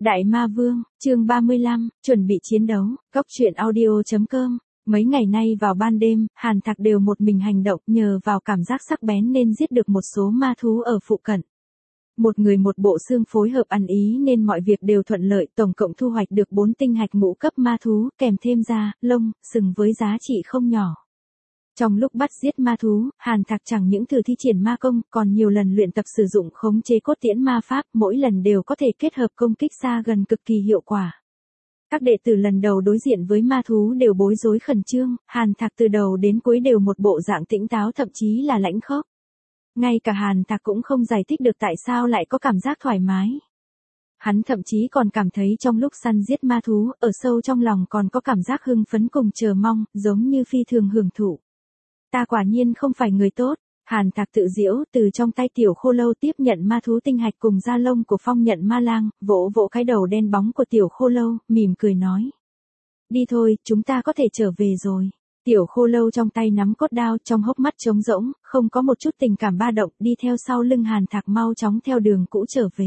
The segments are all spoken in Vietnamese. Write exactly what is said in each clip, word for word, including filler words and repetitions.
Đại Ma Vương, chương ba mươi lăm, chuẩn bị chiến đấu, góc truyện audio.com. Mấy ngày nay vào ban đêm, Hàn Thạc đều một mình hành động, nhờ vào cảm giác sắc bén nên giết được một số ma thú ở phụ cận. Một người một bộ xương phối hợp ăn ý nên mọi việc đều thuận lợi, tổng cộng thu hoạch được bốn tinh hạch ngũ cấp ma thú, kèm thêm da, lông, sừng với giá trị không nhỏ. Trong lúc bắt giết ma thú, Hàn Thạc chẳng những thử thi triển ma công, còn nhiều lần luyện tập sử dụng khống chế cốt tiễn ma pháp, mỗi lần đều có thể kết hợp công kích xa gần cực kỳ hiệu quả. Các đệ tử lần đầu đối diện với ma thú đều bối rối khẩn trương, Hàn Thạc từ đầu đến cuối đều một bộ dạng tĩnh táo, thậm chí là lãnh khốc. Ngay cả Hàn Thạc cũng không giải thích được tại sao lại có cảm giác thoải mái. Hắn thậm chí còn cảm thấy trong lúc săn giết ma thú, ở sâu trong lòng còn có cảm giác hưng phấn cùng chờ mong, giống như phi thường hưởng thụ. Ta quả nhiên không phải người tốt, Hàn Thạc tự giễu, từ trong tay tiểu khô lâu tiếp nhận ma thú tinh hạch cùng da lông của phong nhận ma lang, vỗ vỗ cái đầu đen bóng của tiểu khô lâu, mỉm cười nói. Đi thôi, chúng ta có thể trở về rồi. Tiểu khô lâu trong tay nắm cốt đao, trong hốc mắt trống rỗng, không có một chút tình cảm ba động, đi theo sau lưng Hàn Thạc mau chóng theo đường cũ trở về.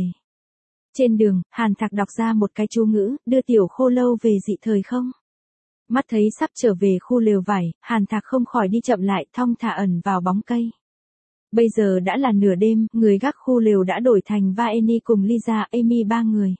Trên đường, Hàn Thạc đọc ra một cái chú ngữ, đưa tiểu khô lâu về dị thời không. Mắt thấy sắp trở về khu lều vải, Hàn Thạc không khỏi đi chậm lại, thong thả ẩn vào bóng cây. Bây giờ đã là nửa đêm, người gác khu lều đã đổi thành Vaeni cùng Lisa, Amy ba người.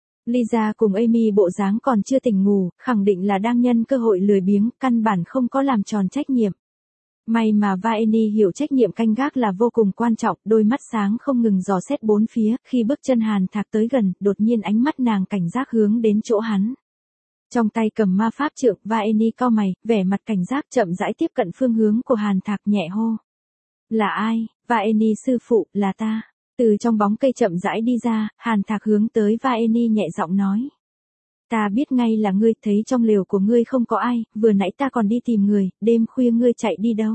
Lisa cùng Amy bộ dáng còn chưa tỉnh ngủ, khẳng định là đang nhân cơ hội lười biếng, căn bản không có làm tròn trách nhiệm. May mà Vaeni hiểu trách nhiệm canh gác là vô cùng quan trọng, đôi mắt sáng không ngừng dò xét bốn phía, khi bước chân Hàn Thạc tới gần, đột nhiên ánh mắt nàng cảnh giác hướng đến chỗ hắn. Trong tay cầm ma pháp trượng, Vaeni cau mày, vẻ mặt cảnh giác chậm rãi tiếp cận phương hướng của Hàn Thạc, nhẹ hô. Là ai? Vaeni sư phụ, là ta. Từ trong bóng cây chậm rãi đi ra, Hàn Thạc hướng tới Vaeni nhẹ giọng nói. Ta biết ngay là ngươi, thấy trong lều của ngươi không có ai, vừa nãy ta còn đi tìm người, đêm khuya ngươi chạy đi đâu?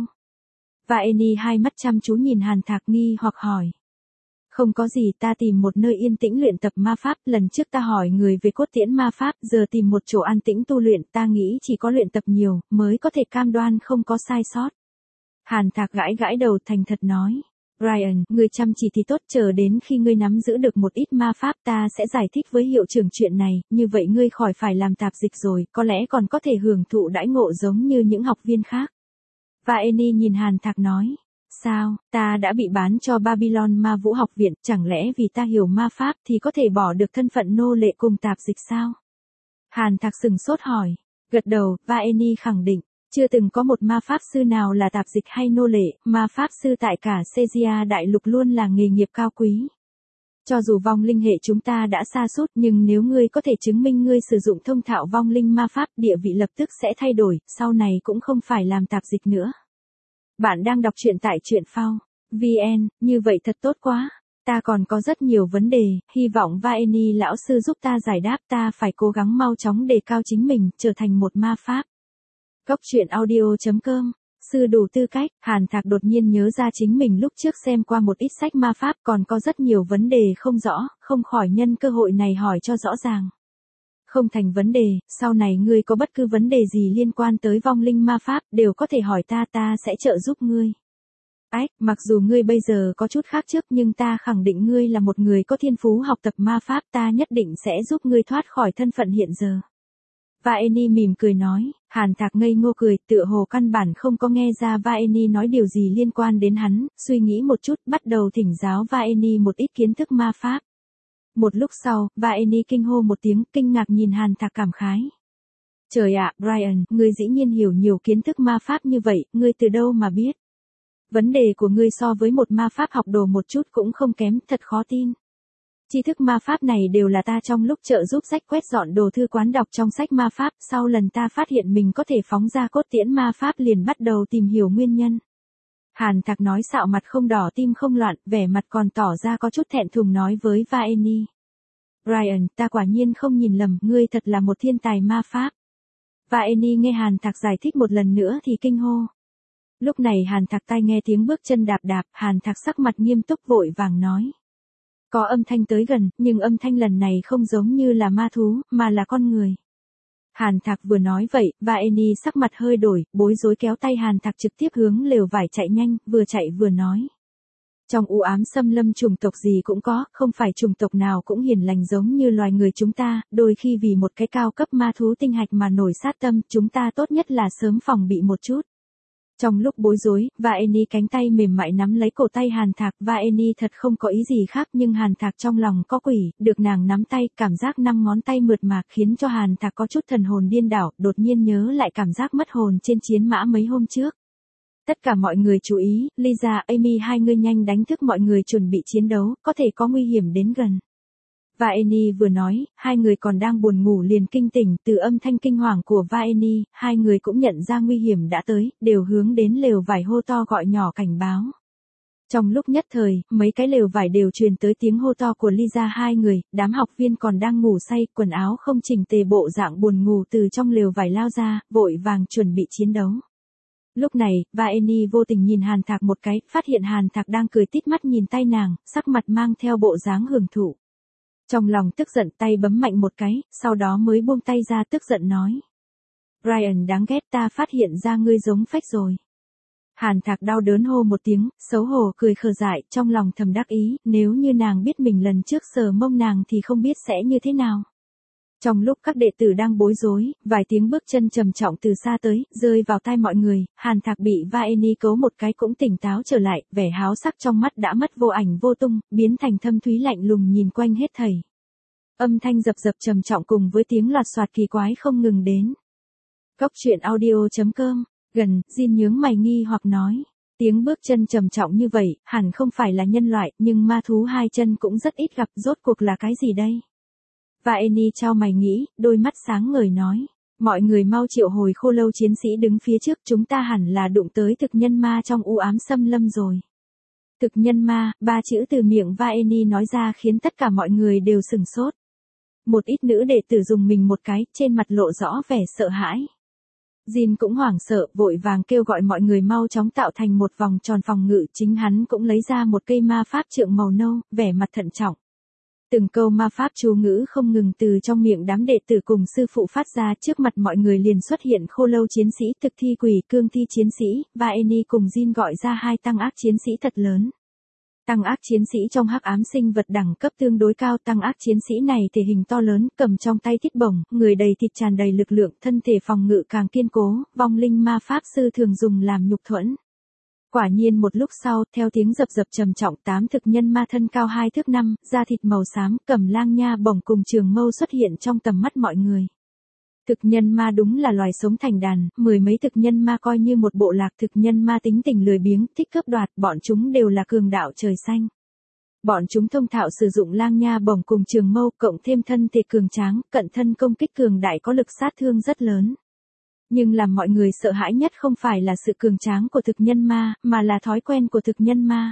Vaeni hai mắt chăm chú nhìn Hàn Thạc nghi hoặc hỏi. Không có gì, ta tìm một nơi yên tĩnh luyện tập ma pháp, lần trước ta hỏi người về cốt tiễn ma pháp, giờ tìm một chỗ an tĩnh tu luyện, ta nghĩ chỉ có luyện tập nhiều, mới có thể cam đoan không có sai sót. Hàn Thạc gãi gãi đầu thành thật nói. Ryan, ngươi chăm chỉ thì tốt, chờ đến khi ngươi nắm giữ được một ít ma pháp ta sẽ giải thích với hiệu trưởng chuyện này, như vậy ngươi khỏi phải làm tạp dịch rồi, có lẽ còn có thể hưởng thụ đãi ngộ giống như những học viên khác. Vaeni nhìn Hàn Thạc nói. Sao, ta đã bị bán cho Babylon Ma Vũ học viện, chẳng lẽ vì ta hiểu ma pháp thì có thể bỏ được thân phận nô lệ cùng tạp dịch sao? Hàn Thạc sừng sốt hỏi. Gật đầu, Vaeni khẳng định. Chưa từng có một ma pháp sư nào là tạp dịch hay nô lệ, ma pháp sư tại cả Caesarea đại lục luôn là nghề nghiệp cao quý. Cho dù vong linh hệ chúng ta đã sa sút, nhưng nếu ngươi có thể chứng minh ngươi sử dụng thông thạo vong linh ma pháp, địa vị lập tức sẽ thay đổi, sau này cũng không phải làm tạp dịch nữa. Bạn đang đọc truyện tại truyện phao chấm vn, như vậy thật tốt quá. Ta còn có rất nhiều vấn đề, hy vọng Vaeni lão sư giúp ta giải đáp, ta phải cố gắng mau chóng đề cao chính mình, trở thành một ma pháp. Góc truyện audio.com, sư đủ tư cách, Hàn Thạc đột nhiên nhớ ra chính mình lúc trước xem qua một ít sách ma pháp còn có rất nhiều vấn đề không rõ, không khỏi nhân cơ hội này hỏi cho rõ ràng. Không thành vấn đề, sau này ngươi có bất cứ vấn đề gì liên quan tới vong linh ma pháp, đều có thể hỏi ta, ta sẽ trợ giúp ngươi. Ách, mặc dù ngươi bây giờ có chút khác trước nhưng ta khẳng định ngươi là một người có thiên phú học tập ma pháp, ta nhất định sẽ giúp ngươi thoát khỏi thân phận hiện giờ. Vaeni mỉm cười nói, Hàn Thạc ngây ngô cười, tựa hồ căn bản không có nghe ra Vaeni nói điều gì liên quan đến hắn, suy nghĩ một chút, bắt đầu thỉnh giáo Vaeni một ít kiến thức ma pháp. Một lúc sau, Vaeni kinh hô một tiếng, kinh ngạc nhìn Hàn Thạc cảm khái. Trời ạ, Brian, ngươi dĩ nhiên hiểu nhiều kiến thức ma pháp như vậy, ngươi từ đâu mà biết? Vấn đề của ngươi so với một ma pháp học đồ một chút cũng không kém, thật khó tin. Tri thức ma pháp này đều là ta trong lúc trợ giúp sách quét dọn đồ thư quán đọc trong sách ma pháp, sau lần ta phát hiện mình có thể phóng ra cốt tiễn ma pháp liền bắt đầu tìm hiểu nguyên nhân. Hàn Thạc nói xạo mặt không đỏ tim không loạn, vẻ mặt còn tỏ ra có chút thẹn thùng nói với Vaeni. Ryan, ta quả nhiên không nhìn lầm, ngươi thật là một thiên tài ma pháp. Vaeni nghe Hàn Thạc giải thích một lần nữa thì kinh hô. Lúc này Hàn Thạc tai nghe tiếng bước chân đạp đạp, Hàn Thạc sắc mặt nghiêm túc vội vàng nói. Có âm thanh tới gần, nhưng âm thanh lần này không giống như là ma thú, mà là con người. Hàn Thạc vừa nói vậy, Vaeni sắc mặt hơi đổi, bối rối kéo tay Hàn Thạc trực tiếp hướng lều vải chạy nhanh, vừa chạy vừa nói. Trong u ám xâm lâm chủng tộc gì cũng có, không phải chủng tộc nào cũng hiền lành giống như loài người chúng ta, đôi khi vì một cái cao cấp ma thú tinh hạch mà nổi sát tâm, chúng ta tốt nhất là sớm phòng bị một chút. Trong lúc bối rối, Vaeni cánh tay mềm mại nắm lấy cổ tay Hàn Thạc, Vaeni thật không có ý gì khác nhưng Hàn Thạc trong lòng có quỷ, được nàng nắm tay, cảm giác năm ngón tay mượt mà khiến cho Hàn Thạc có chút thần hồn điên đảo, đột nhiên nhớ lại cảm giác mất hồn trên chiến mã mấy hôm trước. Tất cả mọi người chú ý, Lisa, Amy hai người nhanh đánh thức mọi người chuẩn bị chiến đấu, có thể có nguy hiểm đến gần. Vaeni vừa nói, hai người còn đang buồn ngủ liền kinh tỉnh, từ âm thanh kinh hoàng của Vaeni, hai người cũng nhận ra nguy hiểm đã tới, đều hướng đến lều vải hô to gọi nhỏ cảnh báo. Trong lúc nhất thời, mấy cái lều vải đều truyền tới tiếng hô to của Lisa hai người, đám học viên còn đang ngủ say, quần áo không chỉnh tề bộ dạng buồn ngủ từ trong lều vải lao ra, vội vàng chuẩn bị chiến đấu. Lúc này, Vaeni vô tình nhìn Hàn Thạc một cái, phát hiện Hàn Thạc đang cười tít mắt nhìn tay nàng, sắc mặt mang theo bộ dáng hưởng thụ. Trong lòng tức giận tay bấm mạnh một cái, sau đó mới buông tay ra tức giận nói. Brian đáng ghét, ta phát hiện ra ngươi giống phách rồi. Hàn Thạc đau đớn hô một tiếng, xấu hổ cười khờ dại, trong lòng thầm đắc ý, nếu như nàng biết mình lần trước sờ mông nàng thì không biết sẽ như thế nào. Trong lúc các đệ tử đang bối rối, vài tiếng bước chân trầm trọng từ xa tới, rơi vào tai mọi người, Hàn Thạc bị Vaeni cấu một cái cũng tỉnh táo trở lại, vẻ háo sắc trong mắt đã mất vô ảnh vô tung, biến thành thâm thúy lạnh lùng nhìn quanh hết thảy. Âm thanh dập dập trầm trọng cùng với tiếng loạt soạt kỳ quái không ngừng đến. Cốc truyện audio chấm com, gần, Jin nhướng mày nghi hoặc nói. Tiếng bước chân trầm trọng như vậy, hẳn không phải là nhân loại, nhưng ma thú hai chân cũng rất ít gặp, rốt cuộc là cái gì đây? Vaeni trao mày nghĩ, đôi mắt sáng ngời nói. Mọi người mau triệu hồi khô lâu chiến sĩ đứng phía trước, chúng ta hẳn là đụng tới thực nhân ma trong u ám xâm lâm rồi. Thực nhân ma, ba chữ từ miệng Vaeni nói ra khiến tất cả mọi người đều sửng sốt. Một ít nữ đệ tử dùng mình một cái, trên mặt lộ rõ vẻ sợ hãi. Jin cũng hoảng sợ, vội vàng kêu gọi mọi người mau chóng tạo thành một vòng tròn phòng ngự, chính hắn cũng lấy ra một cây ma pháp trượng màu nâu, vẻ mặt thận trọng. Từng câu ma pháp chú ngữ không ngừng từ trong miệng đám đệ tử cùng sư phụ phát ra, trước mặt mọi người liền xuất hiện khô lâu chiến sĩ, thực thi quỷ, cương thi chiến sĩ, Vaeni cùng Jin gọi ra hai tăng ác chiến sĩ thật lớn. Tăng ác chiến sĩ trong hắc ám sinh vật đẳng cấp tương đối cao, tăng ác chiến sĩ này thể hình to lớn, cầm trong tay thiết bổng, người đầy thịt tràn đầy lực lượng, thân thể phòng ngự càng kiên cố, vong linh ma pháp sư thường dùng làm nhục thuẫn. Quả nhiên một lúc sau, theo tiếng dập dập trầm trọng, tám thực nhân ma thân cao hai thước năm, da thịt màu xám, cầm lang nha bổng cùng trường mâu xuất hiện trong tầm mắt mọi người. Thực nhân ma đúng là loài sống thành đàn, mười mấy thực nhân ma coi như một bộ lạc, thực nhân ma tính tình lười biếng, thích cướp đoạt, bọn chúng đều là cường đạo trời xanh. Bọn chúng thông thạo sử dụng lang nha bổng cùng trường mâu, cộng thêm thân thể cường tráng, cận thân công kích cường đại có lực sát thương rất lớn. Nhưng làm mọi người sợ hãi nhất không phải là sự cường tráng của thực nhân ma, mà là thói quen của thực nhân ma.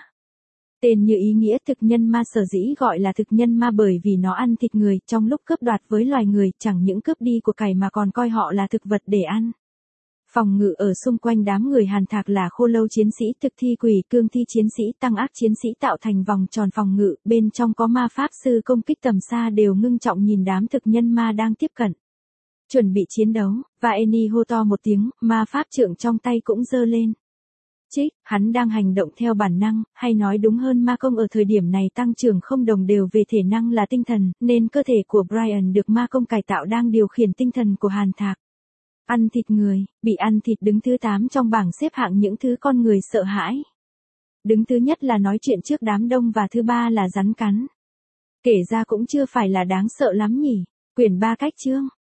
Tên như ý nghĩa, thực nhân ma sở dĩ gọi là thực nhân ma bởi vì nó ăn thịt người, trong lúc cướp đoạt với loài người, chẳng những cướp đi của cải mà còn coi họ là thực vật để ăn. Phòng ngự ở xung quanh đám người Hàn Thạc là khô lâu chiến sĩ, thực thi quỷ, cương thi chiến sĩ, tăng ác chiến sĩ tạo thành vòng tròn phòng ngự, bên trong có ma pháp sư công kích tầm xa đều ngưng trọng nhìn đám thực nhân ma đang tiếp cận. Chuẩn bị chiến đấu, Vaeni hô to một tiếng, ma pháp trượng trong tay cũng giơ lên. Chích, hắn đang hành động theo bản năng, hay nói đúng hơn ma công ở thời điểm này tăng trưởng không đồng đều về thể năng là tinh thần, nên cơ thể của Brian được ma công cải tạo đang điều khiển tinh thần của Hàn Thạc. Ăn thịt người, bị ăn thịt đứng thứ tám trong bảng xếp hạng những thứ con người sợ hãi. Đứng thứ nhất là nói chuyện trước đám đông và thứ ba là rắn cắn. Kể ra cũng chưa phải là đáng sợ lắm nhỉ. Quyển ba cách chương.